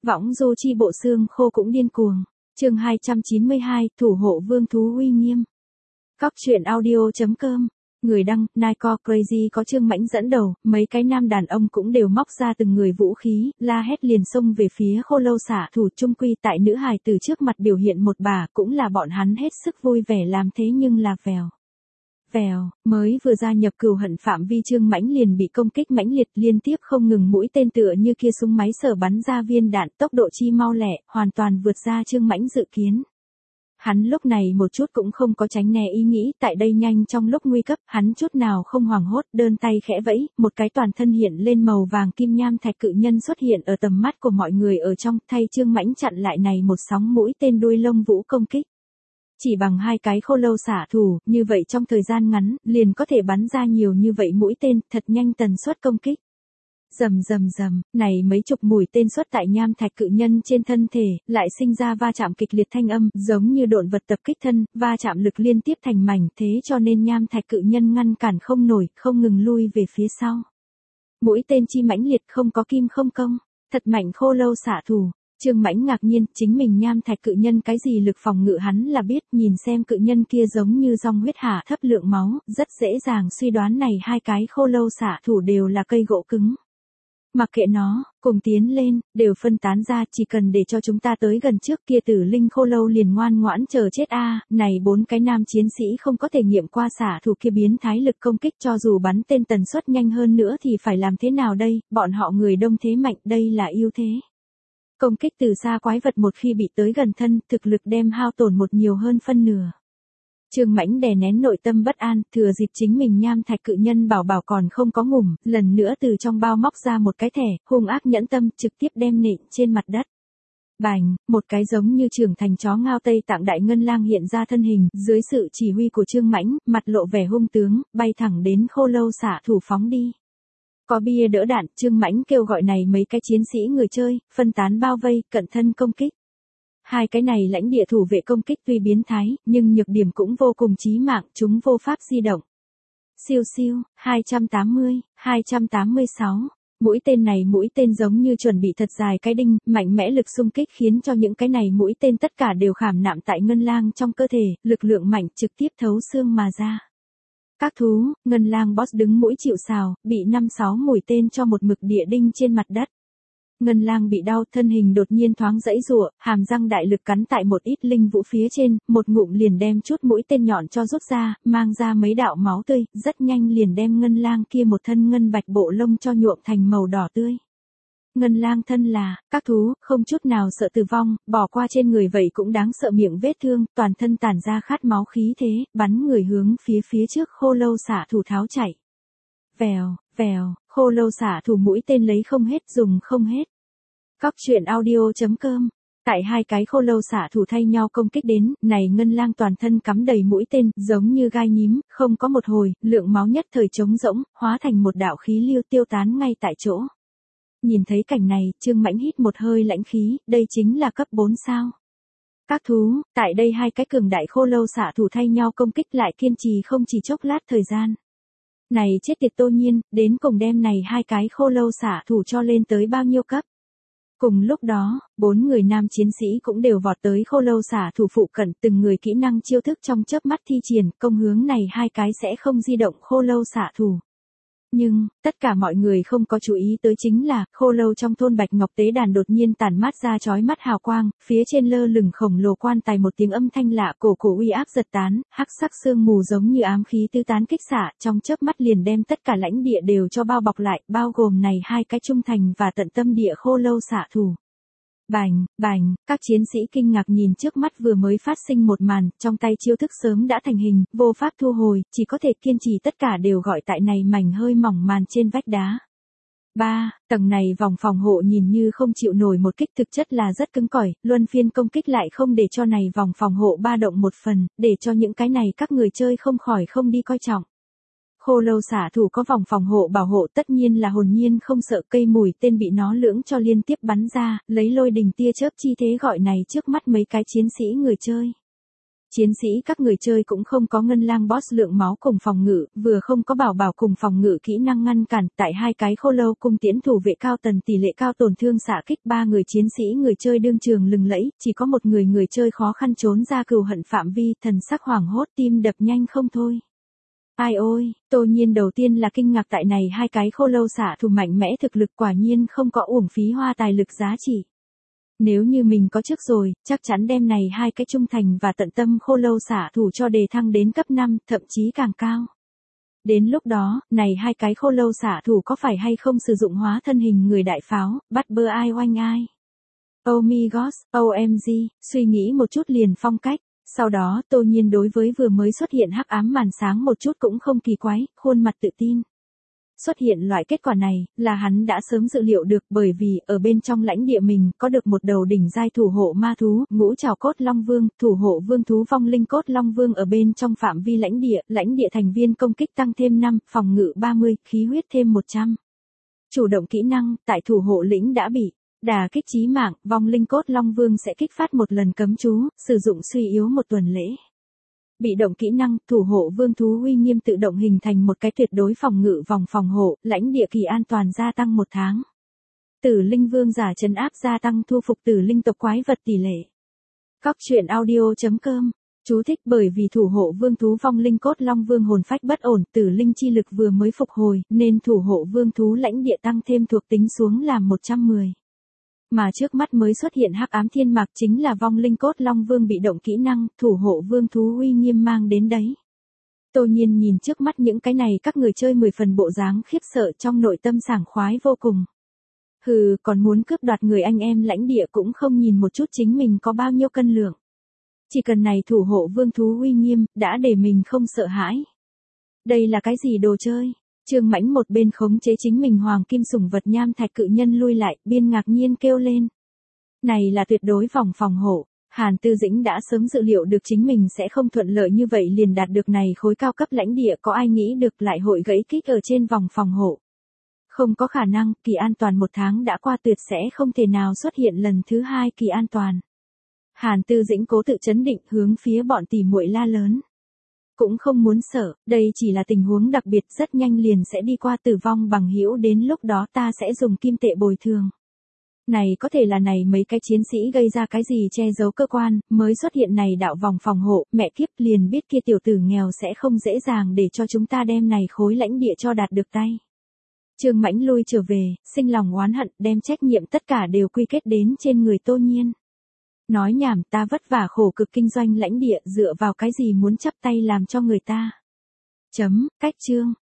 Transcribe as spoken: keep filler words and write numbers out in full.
Võng du chi bộ xương khô cũng điên cuồng. Chương hai trăm chín mươi hai, thủ hộ vương thú uy nghiêm. Cóc truyện audio chấm com. Người đăng, Nightcore Crazy có Trương Mãnh dẫn đầu, mấy cái nam đàn ông cũng đều móc ra từng người vũ khí, la hét liền xông về phía Khô Lâu xạ thủ. Chung quy tại nữ hài từ trước mặt biểu hiện một bà, cũng là bọn hắn hết sức vui vẻ làm thế, nhưng là vèo. Vèo, mới vừa gia nhập cừu hận phạm vi Trương Mãnh liền bị công kích mãnh liệt, liên tiếp không ngừng mũi tên tựa như kia súng máy sở bắn ra viên đạn, tốc độ chi mau lẹ, hoàn toàn vượt ra Trương Mãnh dự kiến. Hắn lúc này một chút cũng không có tránh né ý nghĩ, tại đây nhanh trong lúc nguy cấp, hắn chút nào không hoảng hốt, đơn tay khẽ vẫy, một cái toàn thân hiện lên màu vàng kim nham thạch cự nhân xuất hiện ở tầm mắt của mọi người ở trong, thay Trương Mãnh chặn lại này một sóng mũi tên đuôi lông vũ công kích. Chỉ bằng hai cái khô lâu xạ thủ, như vậy trong thời gian ngắn, liền có thể bắn ra nhiều như vậy mũi tên, thật nhanh tần suất công kích. Rầm rầm rầm, này mấy chục mũi tên xuất tại nham thạch cự nhân trên thân thể, lại sinh ra va chạm kịch liệt thanh âm, giống như độn vật tập kích thân, va chạm lực liên tiếp thành mảnh, thế cho nên nham thạch cự nhân ngăn cản không nổi, không ngừng lui về phía sau. Mũi tên chi mãnh liệt không có kim không công, thật mạnh khô lâu xạ thủ. Trương Mãnh ngạc nhiên, chính mình nham thạch cự nhân cái gì lực phòng ngự hắn là biết, nhìn xem cự nhân kia giống như dòng huyết hạ thấp lượng máu, rất dễ dàng suy đoán này hai cái khô lâu xạ thủ đều là cây gỗ cứng. Mặc kệ nó, cùng tiến lên, đều phân tán ra, chỉ cần để cho chúng ta tới gần trước kia tử linh khô lâu liền ngoan ngoãn chờ chết a. Này bốn cái nam chiến sĩ không có thể nghiệm qua xạ thủ kia biến thái lực công kích, cho dù bắn tên tần suất nhanh hơn nữa thì phải làm thế nào đây, bọn họ người đông thế mạnh, đây là ưu thế. Công kích từ xa quái vật một khi bị tới gần thân, thực lực đem hao tổn một nhiều hơn phân nửa. Trương Mãnh đè nén nội tâm bất an, thừa dịp chính mình nham thạch cự nhân bảo bảo còn không có ngủm, lần nữa từ trong bao móc ra một cái thẻ, hung ác nhẫn tâm, trực tiếp đem nện trên mặt đất. Bành, một cái giống như trưởng thành chó ngao Tây Tạng đại ngân lang hiện ra thân hình, dưới sự chỉ huy của Trương Mãnh, mặt lộ vẻ hung tướng, bay thẳng đến khô lâu xạ thủ phóng đi. Có bia đỡ đạn, Trương Mãnh kêu gọi này mấy cái chiến sĩ người chơi, phân tán bao vây, cận thân công kích. Hai cái này lãnh địa thủ vệ công kích tuy biến thái, nhưng nhược điểm cũng vô cùng chí mạng, chúng vô pháp di động. Siêu siêu, hai trăm tám mươi, hai trăm tám mươi sáu. Mũi tên này mũi tên giống như chuẩn bị thật dài cái đinh, mạnh mẽ lực xung kích khiến cho những cái này mũi tên tất cả đều khảm nạm tại ngân lang trong cơ thể, lực lượng mạnh trực tiếp thấu xương mà ra. Các thú, ngân lang boss đứng mũi chịu sào, bị năm sáu mũi tên cho một mực địa đinh trên mặt đất. Ngân lang bị đau, thân hình đột nhiên thoáng giãy giụa, hàm răng đại lực cắn tại một ít linh vũ phía trên, một ngụm liền đem chút mũi tên nhọn cho rút ra, mang ra mấy đạo máu tươi, rất nhanh liền đem ngân lang kia một thân ngân bạch bộ lông cho nhuộm thành màu đỏ tươi. Ngân lang thân là, các thú, không chút nào sợ tử vong, bỏ qua trên người vậy cũng đáng sợ miệng vết thương, toàn thân tản ra khát máu khí thế, bắn người hướng phía phía trước khô lâu xạ thủ tháo chạy. Vèo, vèo, khô lâu xạ thủ mũi tên lấy không hết dùng không hết. Cóc truyện audio chấm com. Tại hai cái khô lâu xạ thủ thay nhau công kích đến, này ngân lang toàn thân cắm đầy mũi tên, giống như gai nhím, không có một hồi, lượng máu nhất thời trống rỗng, hóa thành một đạo khí lưu tiêu tán ngay tại chỗ. Nhìn thấy cảnh này, Trương Mãnh hít một hơi lãnh khí, đây chính là cấp bốn sao. Các thú, tại đây hai cái cường đại khô lâu xạ thủ thay nhau công kích lại kiên trì không chỉ chốc lát thời gian. Này chết tiệt Tô Nhiên, đến cùng đem này hai cái khô lâu xạ thủ cho lên tới bao nhiêu cấp. Cùng lúc đó, bốn người nam chiến sĩ cũng đều vọt tới khô lâu xạ thủ phụ cận, từng người kỹ năng chiêu thức trong chớp mắt thi triển, công hướng này hai cái sẽ không di động khô lâu xạ thủ. Nhưng, tất cả mọi người không có chú ý tới chính là, khô lâu trong thôn Bạch Ngọc Tế Đàn đột nhiên tản mát ra chói mắt hào quang, phía trên lơ lửng khổng lồ quan tài một tiếng âm thanh lạ cổ cổ uy áp giật tán, hắc sắc sương mù giống như ám khí tứ tán kích xạ, trong chớp mắt liền đem tất cả lãnh địa đều cho bao bọc lại, bao gồm này hai cái trung thành và tận tâm địa khô lâu xạ thủ. Bành, bành, các chiến sĩ kinh ngạc nhìn trước mắt vừa mới phát sinh một màn, trong tay chiêu thức sớm đã thành hình, vô pháp thu hồi, chỉ có thể kiên trì tất cả đều gọi tại này mảnh hơi mỏng màn trên vách đá. ba. Tầng này vòng phòng hộ nhìn như không chịu nổi một kích, thực chất là rất cứng cỏi, luân phiên công kích lại không để cho này vòng phòng hộ ba động một phần, để cho những cái này các người chơi không khỏi không đi coi trọng. Khô lâu xạ thủ có vòng phòng hộ bảo hộ tất nhiên là hồn nhiên không sợ cây mùi tên bị nó lưỡng cho liên tiếp bắn ra, lấy lôi đình tia chớp chi thế gọi này trước mắt mấy cái chiến sĩ người chơi. Chiến sĩ các người chơi cũng không có ngân lang boss lượng máu cùng phòng ngự, vừa không có bảo bảo cùng phòng ngự kỹ năng ngăn cản, tại hai cái khô lâu cung tiễn thủ vệ cao tần tỷ lệ cao tổn thương xạ kích, ba người chiến sĩ người chơi đương trường lừng lẫy, chỉ có một người người chơi khó khăn trốn ra cừu hận phạm vi, thần sắc hoảng hốt, tim đập nhanh không thôi. Ai ôi, Tô Nhiên đầu tiên là kinh ngạc tại này hai cái khô lâu xạ thủ mạnh mẽ thực lực quả nhiên không có uổng phí hoa tài lực giá trị. Nếu như mình có trước rồi, chắc chắn đem này hai cái trung thành và tận tâm khô lâu xạ thủ cho đề thăng đến cấp năm, thậm chí càng cao. Đến lúc đó, này hai cái khô lâu xạ thủ có phải hay không sử dụng hóa thân hình người đại pháo, bắt bơ ai oanh ai. Oh my gosh, O M G, suy nghĩ một chút liền phong cách. Sau đó, Tô Nhiên đối với vừa mới xuất hiện hắc ám màn sáng một chút cũng không kỳ quái, khuôn mặt tự tin. Xuất hiện loại kết quả này, là hắn đã sớm dự liệu được bởi vì, ở bên trong lãnh địa mình, có được một đầu đỉnh giai thủ hộ ma thú, ngũ trảo cốt long vương, thủ hộ vương thú vong linh cốt long vương ở bên trong phạm vi lãnh địa, lãnh địa thành viên công kích tăng thêm năm, phòng ngự ba mươi, khí huyết thêm một trăm. Chủ động kỹ năng, tại thủ hộ lĩnh đã bị đả kích chí mạng, vong linh cốt long vương sẽ kích phát một lần cấm chú, sử dụng suy yếu một tuần lễ. Bị động kỹ năng, thủ hộ vương thú uy nghiêm tự động hình thành một cái tuyệt đối phòng ngự vòng phòng hộ, lãnh địa kỳ an toàn gia tăng một tháng. Tử linh vương giả trấn áp gia tăng thu phục tử linh tộc quái vật tỷ lệ. Các truyện audio.com. Chú thích bởi vì thủ hộ vương thú vong linh cốt long vương hồn phách bất ổn, tử linh chi lực vừa mới phục hồi, nên thủ hộ vương thú lãnh địa tăng thêm thuộc tính xuống làm một trăm mười. Mà trước mắt mới xuất hiện hắc ám thiên mạc chính là vong linh cốt long vương bị động kỹ năng, thủ hộ vương thú uy nghiêm mang đến đấy. Tô Nhiên nhìn trước mắt những cái này các người chơi mười phần bộ dáng khiếp sợ trong nội tâm sảng khoái vô cùng. Hừ, còn muốn cướp đoạt người anh em lãnh địa cũng không nhìn một chút chính mình có bao nhiêu cân lượng. Chỉ cần này thủ hộ vương thú uy nghiêm, đã để mình không sợ hãi. Đây là cái gì đồ chơi? Trương Mãnh một bên khống chế chính mình hoàng kim sủng vật nham thạch cự nhân lui lại, biên ngạc nhiên kêu lên. Này là tuyệt đối vòng phòng hộ. Hàn Tư Dĩnh đã sớm dự liệu được chính mình sẽ không thuận lợi như vậy liền đạt được này khối cao cấp lãnh địa, có ai nghĩ được lại hội gãy kích ở trên vòng phòng hộ. Không có khả năng, kỳ an toàn một tháng đã qua tuyệt sẽ không thể nào xuất hiện lần thứ hai kỳ an toàn. Hàn Tư Dĩnh cố tự chấn định hướng phía bọn tỉ muội la lớn. Cũng không muốn sợ, đây chỉ là tình huống đặc biệt, rất nhanh liền sẽ đi qua tử vong bằng hữu, đến lúc đó ta sẽ dùng kim tệ bồi thường. Này có thể là này mấy cái chiến sĩ gây ra cái gì che giấu cơ quan, mới xuất hiện này đạo vòng phòng hộ, mẹ kiếp liền biết kia tiểu tử nghèo sẽ không dễ dàng để cho chúng ta đem này khối lãnh địa cho đạt được tay. Trương Mãnh lui trở về, sinh lòng oán hận, đem trách nhiệm tất cả đều quy kết đến trên người Tô Nhiên. Nói nhảm, ta vất vả khổ cực kinh doanh lãnh địa dựa vào cái gì muốn chắp tay làm cho người ta. Chấm, cách chương.